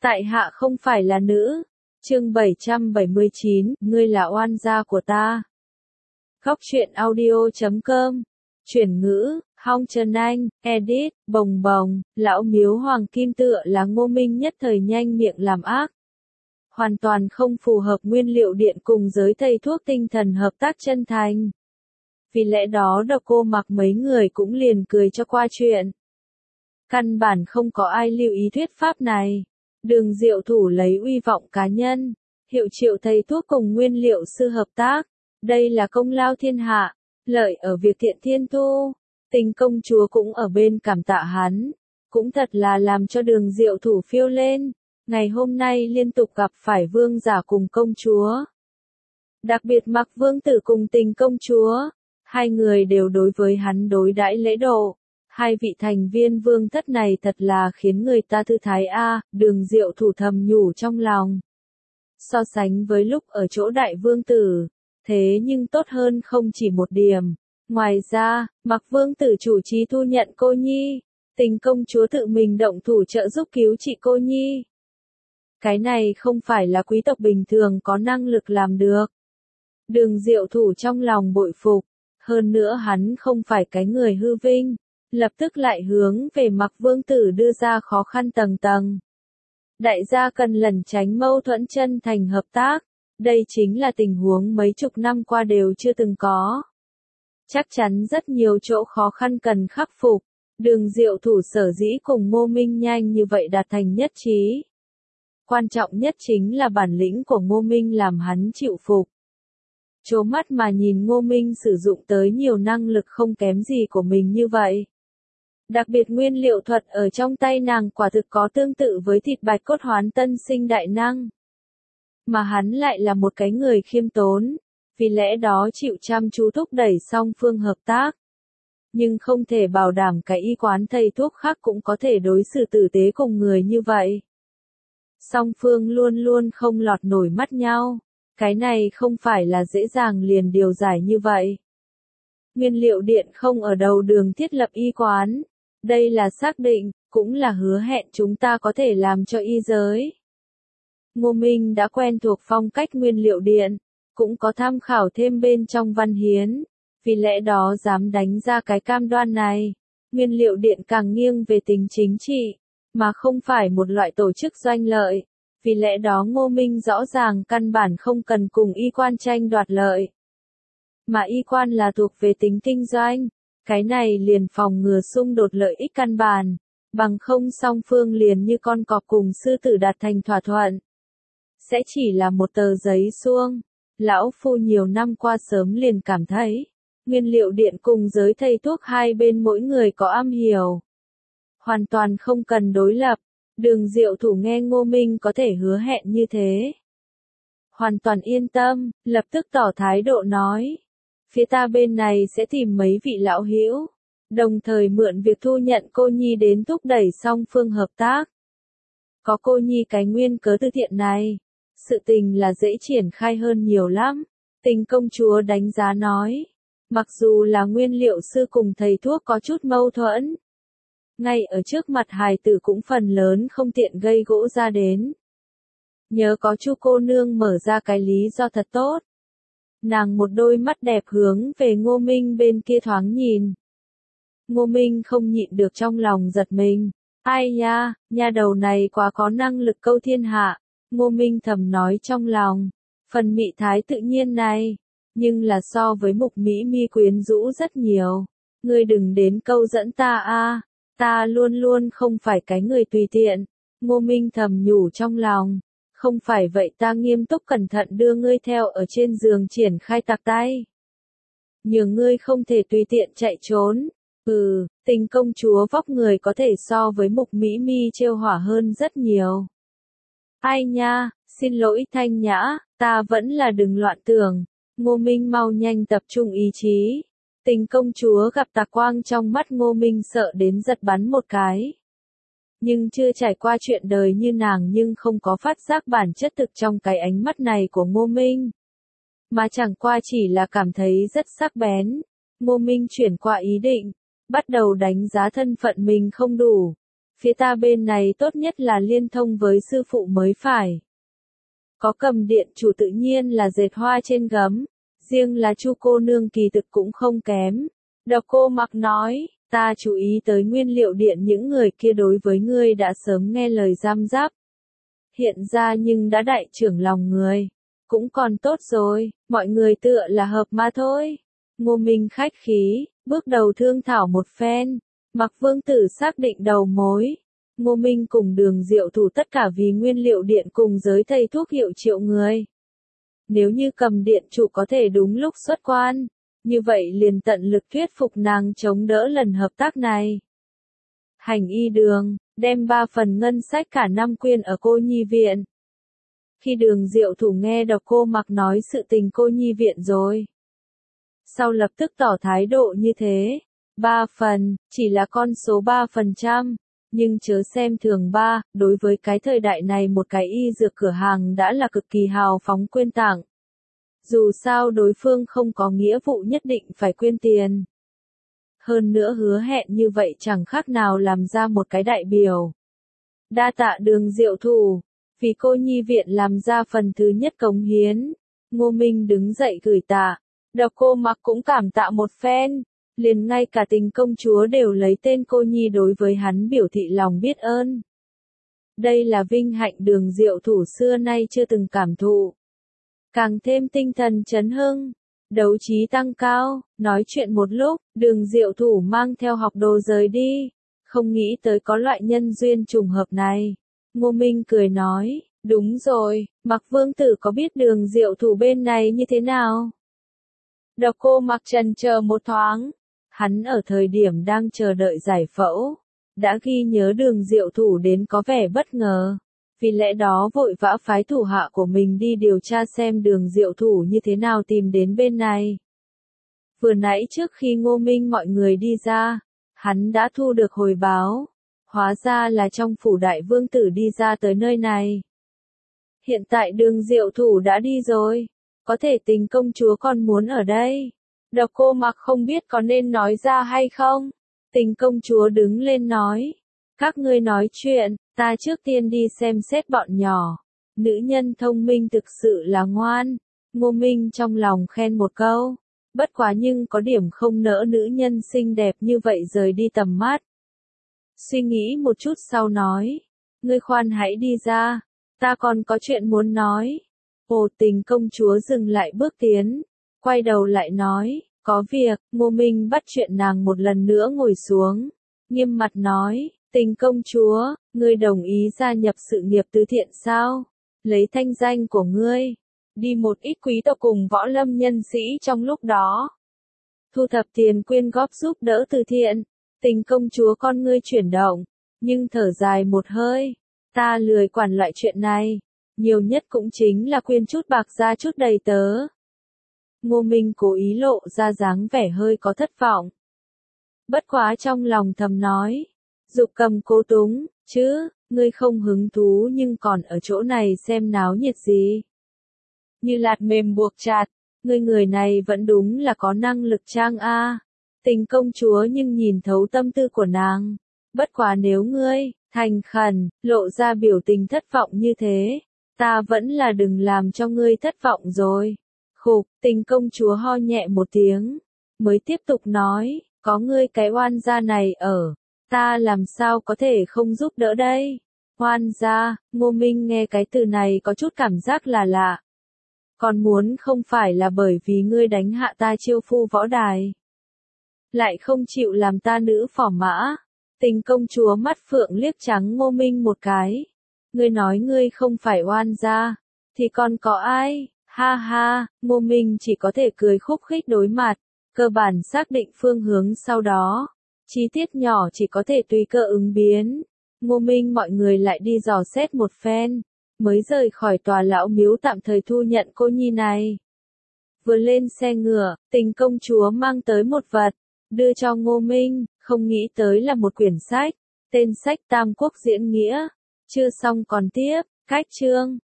Tại hạ không phải là nữ. Chương 779, ngươi là oan gia của ta. Góc truyện audio.com. Chuyển ngữ, Hong Trần Anh, edit, bồng bồng, lão miếu hoàng kim tựa là Ngô Minh nhất thời nhanh miệng làm ác. Hoàn toàn không phù hợp nguyên liệu điện cùng giới thầy thuốc tinh thần hợp tác chân thành. Vì lẽ đó Độc Cô Mặc mấy người cũng liền cười cho qua chuyện. Căn bản không có ai lưu ý thuyết pháp này. Đường Diệu Thủ lấy uy vọng cá nhân, hiệu triệu thầy thuốc cùng nguyên liệu sư hợp tác. Đây là công lao thiên hạ, lợi ở việc Thiện Thiên Thu. Tình công chúa cũng ở bên cảm tạ hắn, cũng thật là làm cho Đường Diệu Thủ phiêu lên. Ngày hôm nay liên tục gặp phải vương giả cùng công chúa. Đặc biệt Mặc Vương Tử cùng Tình công chúa, hai người đều đối với hắn đối đãi lễ độ. Hai vị thành viên vương thất này thật là khiến người ta thư thái a. Đường Diệu Thủ thầm nhủ trong lòng. So sánh với lúc ở chỗ đại vương tử, thế nhưng tốt hơn không chỉ một điểm. Ngoài ra, Mặc Vương Tử chủ trì thu nhận cô nhi, Tình công chúa tự mình động thủ trợ giúp cứu trị cô nhi. Cái này không phải là quý tộc bình thường có năng lực làm được. Đường Diệu Thủ trong lòng bội phục, hơn nữa hắn không phải cái người hư vinh. Lập tức lại hướng về Mặc Vương Tử đưa ra khó khăn tầng tầng. Đại gia cần lẩn tránh mâu thuẫn chân thành hợp tác. Đây chính là tình huống mấy chục năm qua đều chưa từng có. Chắc chắn rất nhiều chỗ khó khăn cần khắc phục. Đường Diệu Thủ sở dĩ cùng Ngô Minh nhanh như vậy đạt thành nhất trí. Quan trọng nhất chính là bản lĩnh của Ngô Minh làm hắn chịu phục. Chố mắt mà nhìn Ngô Minh sử dụng tới nhiều năng lực không kém gì của mình như vậy. Đặc biệt nguyên liệu thuật ở trong tay nàng quả thực có tương tự với thịt bạch cốt hoán tân sinh đại năng. Mà hắn lại là một cái người khiêm tốn, vì lẽ đó chịu chăm chú thúc đẩy song phương hợp tác. Nhưng không thể bảo đảm cái y quán thầy thuốc khác cũng có thể đối xử tử tế cùng người như vậy. Song phương luôn luôn không lọt nổi mắt nhau, cái này không phải là dễ dàng liền điều giải như vậy. Nguyên liệu điện không ở đầu đường thiết lập y quán. Đây là xác định, cũng là hứa hẹn chúng ta có thể làm cho y giới. Ngô Minh đã quen thuộc phong cách nguyên liệu điện, cũng có tham khảo thêm bên trong văn hiến, vì lẽ đó dám đánh ra cái cam đoan này. Nguyên liệu điện càng nghiêng về tính chính trị, mà không phải một loại tổ chức doanh lợi, vì lẽ đó Ngô Minh rõ ràng căn bản không cần cùng y quan tranh đoạt lợi. Mà y quan là thuộc về tính kinh doanh. Cái này liền phòng ngừa xung đột lợi ích căn bản, bằng không song phương liền như con cọp cùng sư tử đạt thành thỏa thuận. Sẽ chỉ là một tờ giấy suông. Lão Phu nhiều năm qua sớm liền cảm thấy, nguyên liệu điện cùng giới thầy thuốc hai bên mỗi người có am hiểu. Hoàn toàn không cần đối lập. Đường Diệu Thủ nghe Ngô Minh có thể hứa hẹn như thế. Hoàn toàn yên tâm, lập tức tỏ thái độ nói. Phía ta bên này sẽ tìm mấy vị lão hữu, đồng thời mượn việc thu nhận cô nhi đến thúc đẩy song phương hợp tác. Có cô nhi cái nguyên cớ từ thiện này, sự tình là dễ triển khai hơn nhiều lắm. Tình công chúa đánh giá nói, mặc dù là nguyên liệu sư cùng thầy thuốc có chút mâu thuẫn, ngay ở trước mặt hài tử cũng phần lớn không tiện gây gỗ ra đến. Nhớ có Chu cô nương mở ra cái lý do thật tốt. Nàng một đôi mắt đẹp hướng về Ngô Minh bên kia thoáng nhìn. Ngô Minh không nhịn được trong lòng giật mình. Ai nha, nha đầu này quá có năng lực câu thiên hạ. Ngô Minh thầm nói trong lòng. Phần mị thái tự nhiên này, nhưng là so với Mục Mỹ Mi quyến rũ rất nhiều. Ngươi đừng đến câu dẫn ta a, ta luôn luôn không phải cái người tùy tiện. Ngô Minh thầm nhủ trong lòng. Không phải vậy ta nghiêm túc cẩn thận đưa ngươi theo ở trên giường triển khai tạc tay. Nhường ngươi không thể tùy tiện chạy trốn. Tình công chúa vóc người có thể so với Mục Mỹ Mi trêu hỏa hơn rất nhiều. Ai nha, xin lỗi Thanh Nhã, ta vẫn là đừng loạn tưởng. Ngô Minh mau nhanh tập trung ý chí. Tình công chúa gặp tà quang trong mắt Ngô Minh sợ đến giật bắn một cái. Nhưng chưa trải qua chuyện đời như nàng nhưng không có phát giác bản chất thực trong cái ánh mắt này của Ngô Minh. Mà chẳng qua chỉ là cảm thấy rất sắc bén. Ngô Minh chuyển qua ý định, bắt đầu đánh giá thân phận mình không đủ. Phía ta bên này tốt nhất là liên thông với sư phụ mới phải. Có Cầm điện chủ tự nhiên là dệt hoa trên gấm, riêng là Chu cô nương kỳ thực cũng không kém. Độc Cô Mặc nói, ta chú ý tới Nguyên Liệu Điện những người kia đối với ngươi đã sớm nghe lời giam giáp. Hiện ra nhưng đã đại trưởng lòng người. Cũng còn tốt rồi, mọi người tựa là hợp mà thôi. Ngô Minh khách khí, bước đầu thương thảo một phen. Mặc Vương Tử xác định đầu mối. Ngô Minh cùng Đường Diệu Thủ tất cả vì Nguyên Liệu Điện cùng giới thầy thuốc hiệu triệu người. Nếu như Cầm điện chủ có thể đúng lúc xuất quan, như vậy liền tận lực thuyết phục nàng chống đỡ lần hợp tác này. Hành y đường, đem 3 phần ngân sách cả năm quyên ở Cô Nhi Viện. Khi Đường Diệu Thủ nghe Độc Cô Mặc nói sự tình Cô Nhi Viện rồi, sau lập tức tỏ thái độ như thế. 3 phần, chỉ là con số 3%, nhưng chớ xem thường 3, đối với cái thời đại này một cái y dược cửa hàng đã là cực kỳ hào phóng quyên tặng. Dù sao đối phương không có nghĩa vụ nhất định phải quyên tiền. Hơn nữa hứa hẹn như vậy chẳng khác nào làm ra một cái đại biểu. Đa tạ Đường Diệu Thủ, vì Cô Nhi Viện làm ra phần thứ nhất cống hiến. Ngô Minh đứng dậy gửi tạ. Độc Cô Mặc cũng cảm tạ một phen. Liền ngay cả Tình công chúa đều lấy tên cô nhi đối với hắn biểu thị lòng biết ơn. Đây là vinh hạnh Đường Diệu Thủ xưa nay chưa từng cảm thụ. Càng thêm tinh thần chấn hưng, đấu trí tăng cao, nói chuyện một lúc, Đường Diệu Thủ mang theo học đồ rời đi. Không nghĩ tới có loại nhân duyên trùng hợp này. Ngô Minh cười nói, đúng rồi, Mặc Vương Tử có biết Đường Diệu Thủ bên này như thế nào? Độc Cô Mặc trần chờ một thoáng. Hắn ở thời điểm đang chờ đợi giải phẫu, đã ghi nhớ Đường Diệu Thủ đến có vẻ bất ngờ. Vì lẽ đó vội vã phái thủ hạ của mình đi điều tra xem Đường Diệu Thủ như thế nào tìm đến bên này. Vừa nãy trước khi Ngô Minh mọi người đi ra, hắn đã thu được hồi báo. Hóa ra là trong phủ Đại Vương Tử đi ra tới nơi này. Hiện tại Đường Diệu Thủ đã đi rồi, có thể Tình công chúa còn muốn ở đây. Độc Cô Mặc không biết có nên nói ra hay không. Tình công chúa đứng lên nói. Các ngươi nói chuyện, ta trước tiên đi xem xét bọn nhỏ. Nữ nhân thông minh thực sự là ngoan. Ngô Minh trong lòng khen một câu. Bất quá nhưng có điểm không nỡ nữ nhân xinh đẹp như vậy rời đi tầm mắt. Suy nghĩ một chút sau nói. Ngươi khoan hãy đi ra. Ta còn có chuyện muốn nói. Ồ, Tình công chúa dừng lại bước tiến. Quay đầu lại nói, có việc. Ngô Minh bắt chuyện nàng một lần nữa ngồi xuống. Nghiêm mặt nói, Tình công chúa, ngươi đồng ý gia nhập sự nghiệp từ thiện sao? Lấy thanh danh của ngươi, đi một ít quý tộc cùng võ lâm nhân sĩ trong lúc đó. Thu thập tiền quyên góp giúp đỡ từ thiện. Tình công chúa con ngươi chuyển động, nhưng thở dài một hơi. Ta lười quản loại chuyện này, nhiều nhất cũng chính là quyên chút bạc ra chút đầy tớ. Ngô Minh cố ý lộ ra dáng vẻ hơi có thất vọng. Bất quá trong lòng thầm nói, Dục Cầm cố túng, chứ, ngươi không hứng thú nhưng còn ở chỗ này xem náo nhiệt gì. Như lạt mềm buộc chặt, ngươi người này vẫn đúng là có năng lực trang a. Tình công chúa nhưng nhìn thấu tâm tư của nàng. Bất quá nếu ngươi, thành khẩn, lộ ra biểu tình thất vọng như thế, ta vẫn là đừng làm cho ngươi thất vọng rồi. Khục, Tình công chúa ho nhẹ một tiếng, mới tiếp tục nói, có ngươi cái oan gia này ở, ta làm sao có thể không giúp đỡ đây. Oan gia, Ngô Minh nghe cái từ này có chút cảm giác là lạ. Còn muốn không phải là bởi vì ngươi đánh hạ ta Chiêu Phu võ đài, lại không chịu làm ta nữ phò mã. Tình công chúa mắt phượng liếc trắng Ngô Minh một cái. Ngươi nói ngươi không phải oan gia, thì còn có ai? Ha ha, Ngô Minh chỉ có thể cười khúc khích đối mặt, cơ bản xác định phương hướng sau đó. Chi tiết nhỏ chỉ có thể tùy cơ ứng biến. Ngô Minh mọi người lại đi dò xét một phen, mới rời khỏi tòa lão miếu tạm thời thu nhận cô nhi này. Vừa lên xe ngựa, Tình công chúa mang tới một vật, đưa cho Ngô Minh, không nghĩ tới là một quyển sách, tên sách Tam Quốc Diễn Nghĩa. Chưa xong còn tiếp, cách chương.